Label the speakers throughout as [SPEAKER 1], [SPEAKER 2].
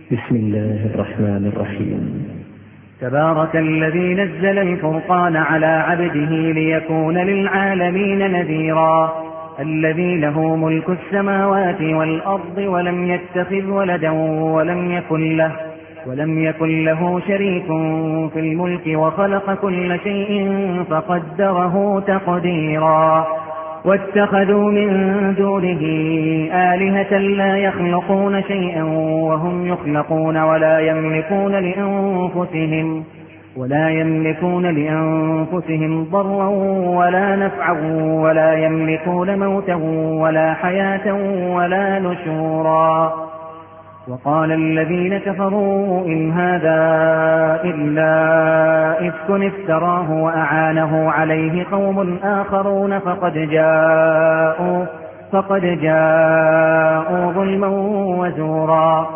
[SPEAKER 1] بسم الله الرحمن الرحيم.
[SPEAKER 2] تبارك الذي نزل الفرقان على عبده ليكون للعالمين نذيرا. الذي له ملك السماوات والأرض ولم يتخذ ولدا ولم يكن له شريك في الملك وخلق كل شيء فقدره تقديرا. واتخذوا من دونه آلهة لا يخلقون شيئا وهم يخلقون ولا يملكون لأنفسهم ضرا ولا نفعا ولا يملكون موتا ولا حياة ولا نشورا. وقال الذين كفروا إن هذا إلا إفك افتراه وأعانه عليه قوم آخرون فقد جاءوا ظلما وزورا.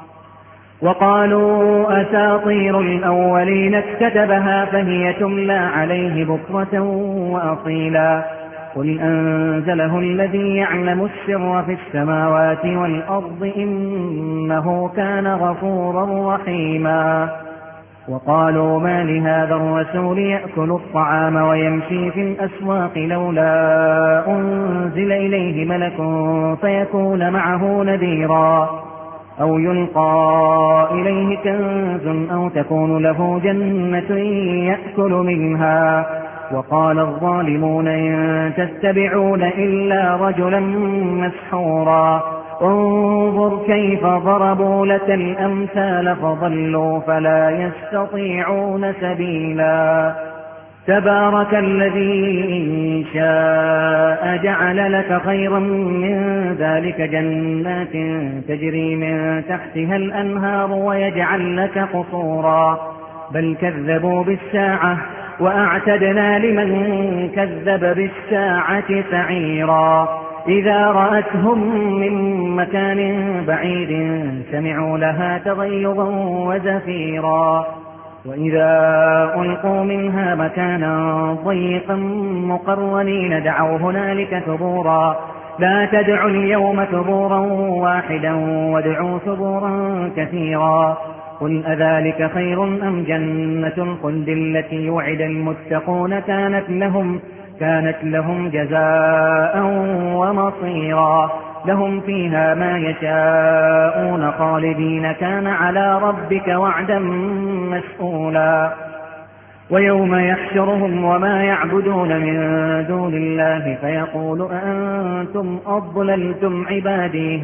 [SPEAKER 2] وقالوا أساطير الأولين اكتتبها فهي تملى عليه بكرة وأصيلا. قل أنزله الذي يعلم السر في السماوات والأرض إنه كان غفورا رحيما. وقالوا ما لهذا الرسول يأكل الطعام ويمشي في الأسواق لولا أنزل إليه ملك فيكون معه نذيرا أو يلقى إليه كنز أو تكون له جنة يأكل منها. وقال الظالمون إن تتبعون إلا رجلا مسحورا. انظر كيف ضربوا لك الأمثال فضلوا فلا يستطيعون سبيلا. تبارك الذي إن شاء جعل لك خيرا من ذلك جنات تجري من تحتها الأنهار ويجعل لك قصورا. بل كذبوا بالساعة وأعتدنا لمن كذب بالساعة سعيرا. إذا رأتهم من مكان بعيد سمعوا لها تغيظا وزفيرا. وإذا ألقوا منها مكانا ضيقا مقرنين دعوا هنالك ثبورا. لا تدعوا اليوم ثبورا واحدا وادعوا ثبورا كثيرا. قل أذلك خير أم جنة الخلد التي يوعد المتقون كانت لهم جزاء ومصيرا. لهم فيها ما يشاءون خالدين كان على ربك وعدا مسئولا. ويوم يحشرهم وما يعبدون من دون الله فيقول أأنتم أضللتم عبادي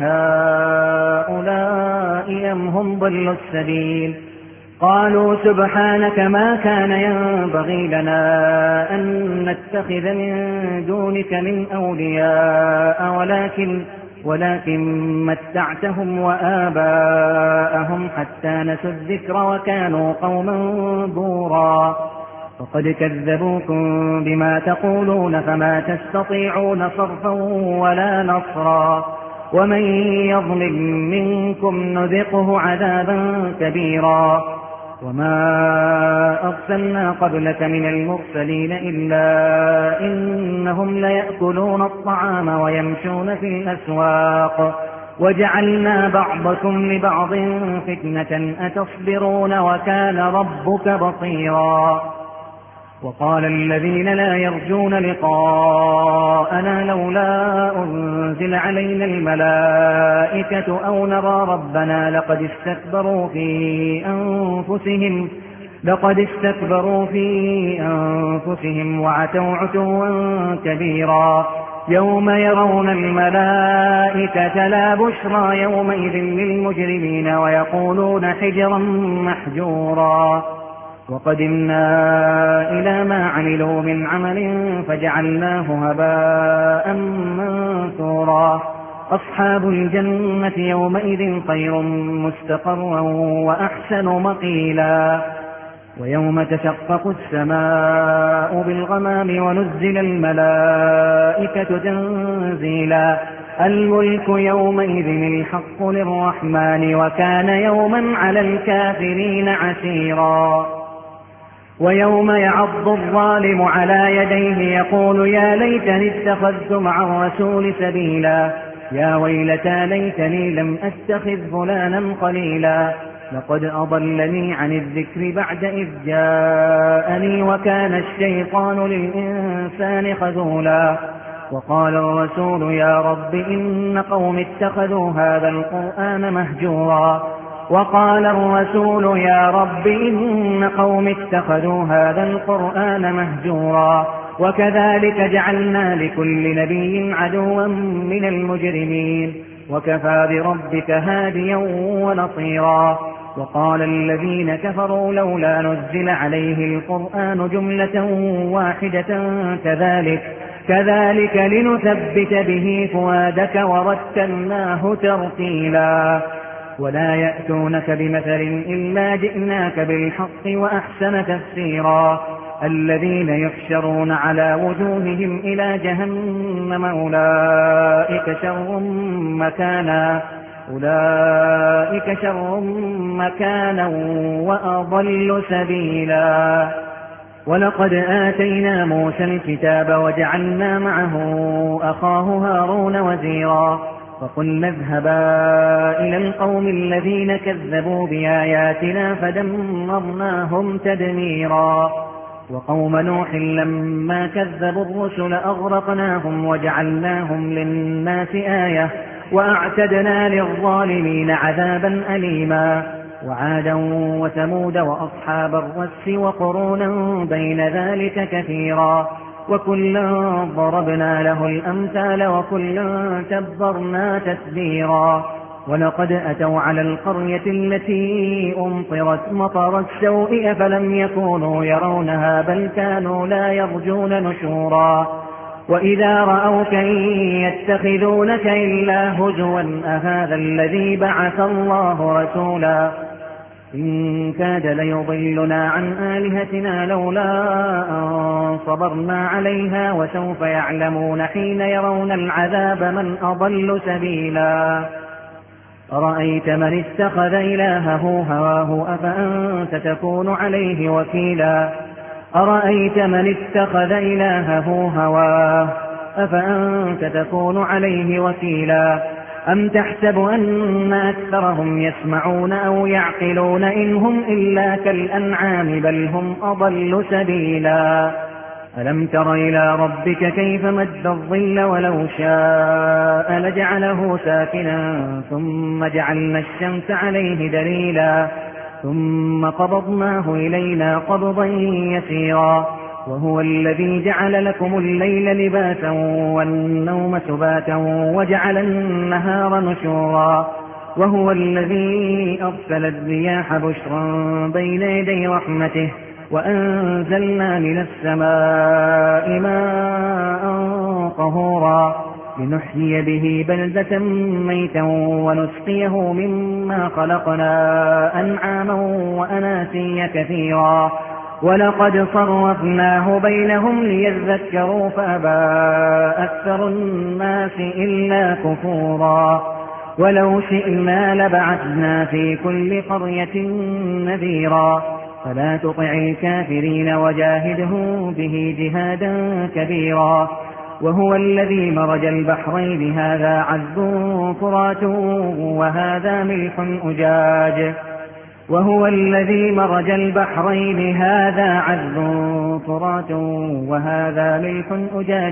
[SPEAKER 2] هؤلاء أم هم ضلوا السبيل. قالوا سبحانك ما كان ينبغي لنا أن نتخذ من دونك من أولياء ولكن متعتهم وآباءهم حتى نسوا الذكر وكانوا قوما بورا. فقد كذبوكم بما تقولون فما تستطيعون صرفا ولا نصرا. ومن يظلم منكم نذقه عذابا كبيرا. وما أرسلنا قبلك من المرسلين إلا إنهم ليأكلون الطعام ويمشون في الأسواق وجعلنا بعضكم لبعض فتنة أتصبرون وكان ربك بصيرا. وقال الذين لا يرجون لقاءنا لولا أنزل علينا الملائكة أو نرى ربنا لقد استكبروا في أنفسهم وعتوا عتوا كبيرا. يوم يرون الملائكة لا بشرى يومئذ للمجرمين ويقولون حجرا محجورا. وقدمنا إلى ما عملوا من عمل فجعلناه هباء منثورا. أصحاب الجنة يومئذ خير مستقرا وأحسن مقيلا. ويوم تشقق السماء بالغمام ونزل الملائكة تنزيلا. الملك يومئذ الحق للرحمن وكان يوما على الكافرين عسيرا. ويوم يعض الظالم على يديه يقول يا ليتني اتخذت مع الرسول سبيلا. يا ويلتى ليتني لم أتخذ فلانا خليلا لقد أضلني عن الذكر بعد إذ جاءني وكان الشيطان للإنسان خذولا وقال الرسول يا رب إن قوم اتخذوا هذا القرآن مهجورا وقال الرسول يا رب إن قوم اتخذوا هذا القرآن مهجورا وكذلك جعلنا لكل نبي عدوا من المجرمين وكفى بربك هاديا ونصيرا وقال الذين كفروا لولا نزل عليه القرآن جملة واحدة كذلك لنثبت به فؤادك ورتلناه ترتيلا ولا يأتونك بمثل إلا جئناك بالحق وأحسن تفسيرا الذين يحشرون على وجوههم إلى جهنم أولئك شر مكانا وأضل سبيلا ولقد آتينا موسى الكتاب وجعلنا معه أخاه هارون وزيرا فقلنا اذهبا إلى القوم الذين كذبوا بآياتنا فدمرناهم تدميرا وقوم نوح لما كذبوا الرسل أغرقناهم وجعلناهم للناس آية وأعتدنا للظالمين عذابا أليما وعادا وثمود وأصحاب الرس وقرونا بين ذلك كثيرا وكلا ضربنا له الأمثال وكلا تبرنا تتبيرا ولقد أتوا على القرية التي أمطرت مطر السوء فلم يكونوا يرونها بل كانوا لا يرجون نشورا وإذا رأوك إن يتخذونك إلا هزوا أهذا الذي بعث الله رسولا إن كاد ليضلنا عن آلهتنا لولا أن صبرنا عليها وسوف يعلمون حين يرون العذاب من أضل سبيلا أرأيت من اتخذ إلهه هواه أفأنت تكون عليه وكيلا أرأيت من اتخذ إلهه هواه أفأنت تكون عليه وكيلا أم تحسب أن أكثرهم يسمعون أو يعقلون إن هم إلا كالأنعام بل هم أضل سبيلا ألم تر إلى ربك كيف مد الظل ولو شاء لجعله ساكنا ثم جعلنا الشمس عليه دليلا ثم قبضناه إلينا قبضا يسيرا وهو الذي جعل لكم الليل لباسا والنوم سباتا وجعل النهار نشورا وهو الذي أرسل الرياح بشرا بين يدي رحمته وأنزلنا من السماء ماء طهورا لنحيي به بلدة ميتا ونسقيه مما خلقنا أنعاما وأناسيا كثيرا ولقد صرفناه بينهم ليذكروا فأبى أكثر الناس إلا كفورا ولو شئنا لبعثنا في كل قرية نذيرا فلا تطع الكافرين وجاهده به جهادا كبيرا وهو الذي مرج البحرين هذا عذب فرات وهذا ملح أجاج وهو الذي مرج البحرين هذا عذب فرات وهذا ملح أجاج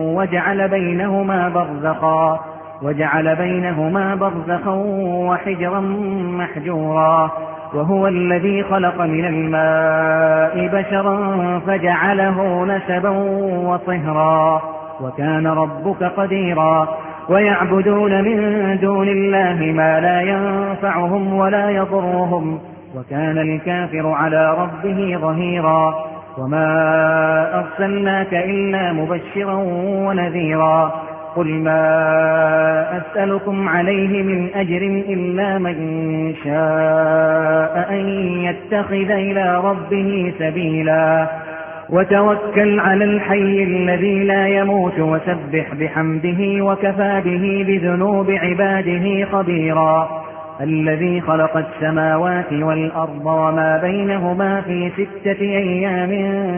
[SPEAKER 2] وجعل بينهما برزخا وحجرا محجورا وهو الذي خلق من الماء بشرا فجعله نسبا وصهرا وكان ربك قديرا ويعبدون من دون الله ما لا ينفعهم ولا يضرهم وكان الكافر على ربه ظهيرا وما أرسلناك إلا مبشرا ونذيرا قل ما أسألكم عليه من أجر إلا من شاء أن يتخذ إلى ربه سبيلا وتوكل على الحي الذي لا يموت وسبح بحمده وكفى به بذنوب عباده خبيرا الذي خلق السماوات والأرض وما بينهما في 6 أيام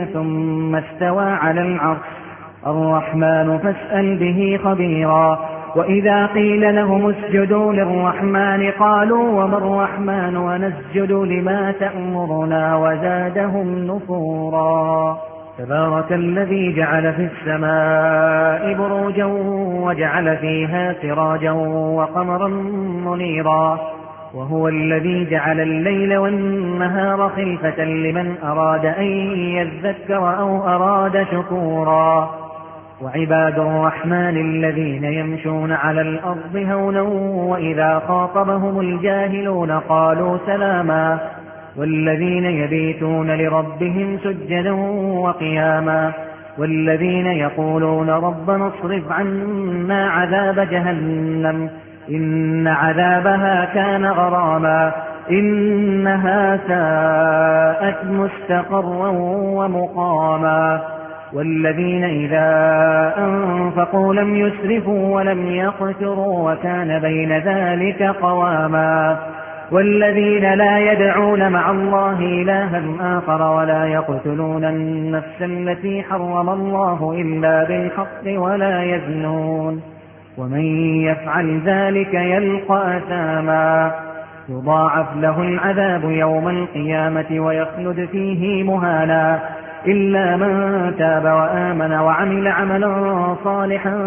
[SPEAKER 2] ثم استوى على العرش الرحمن فاسأل به خبيرا وإذا قيل لهم اسجدوا للرحمن قالوا وما الرحمن ونسجد لما تأمرنا وزادهم نفورا تبارك الذي جعل في السماء بروجا وجعل فيها سراجا وقمرا منيرا وهو الذي جعل الليل والنهار خلفة لمن أراد أن يذكر أو أراد شكورا وعباد الرحمن الذين يمشون على الأرض هونا وإذا خاطبهم الجاهلون قالوا سلاما والذين يبيتون لربهم سجدا وقياما والذين يقولون ربنا اصرف عنا عذاب جهنم إن عذابها كان غراما إنها ساءت مستقرا ومقاما والذين إذا أنفقوا لم يسرفوا ولم يقتروا وكان بين ذلك قواما والذين لا يدعون مع الله إلها آخر ولا يقتلون النفس التي حرم الله إلا بالحق ولا يزنون ومن يفعل ذلك يلقى أثاما يضاعف له العذاب يوم القيامة ويخلد فيه مهانا إلا من تاب وآمن وعمل عملا صالحا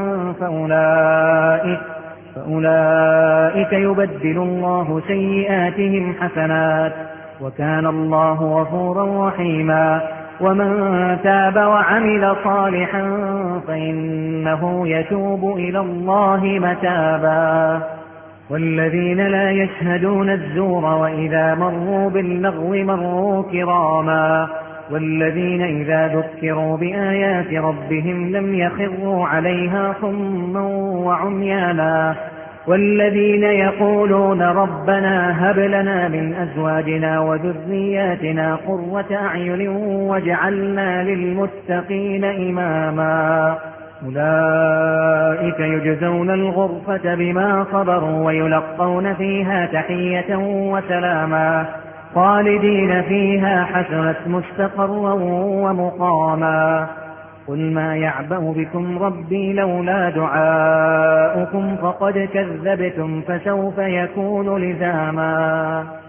[SPEAKER 2] فأولئك يبدل الله سيئاتهم حسنات وكان الله غفورا رحيما ومن تاب وعمل صالحا فإنه يتوب إلى الله متابا والذين لا يشهدون الزور وإذا مروا باللغو مروا كراما والذين إذا ذكروا بآيات ربهم لم يخروا عليها صما وعميانا والذين يقولون ربنا هب لنا من أزواجنا وذرياتنا قرة أعين واجعلنا للمتقين إماما أولئك يجزون الغرفة بما صبروا ويلقون فيها تحية وسلاما خالدين فيها حسنت مستقرا ومقاما قل ما يعبأ بكم ربي لولا دعاؤكم فقد كذبتم فسوف يكون لزاما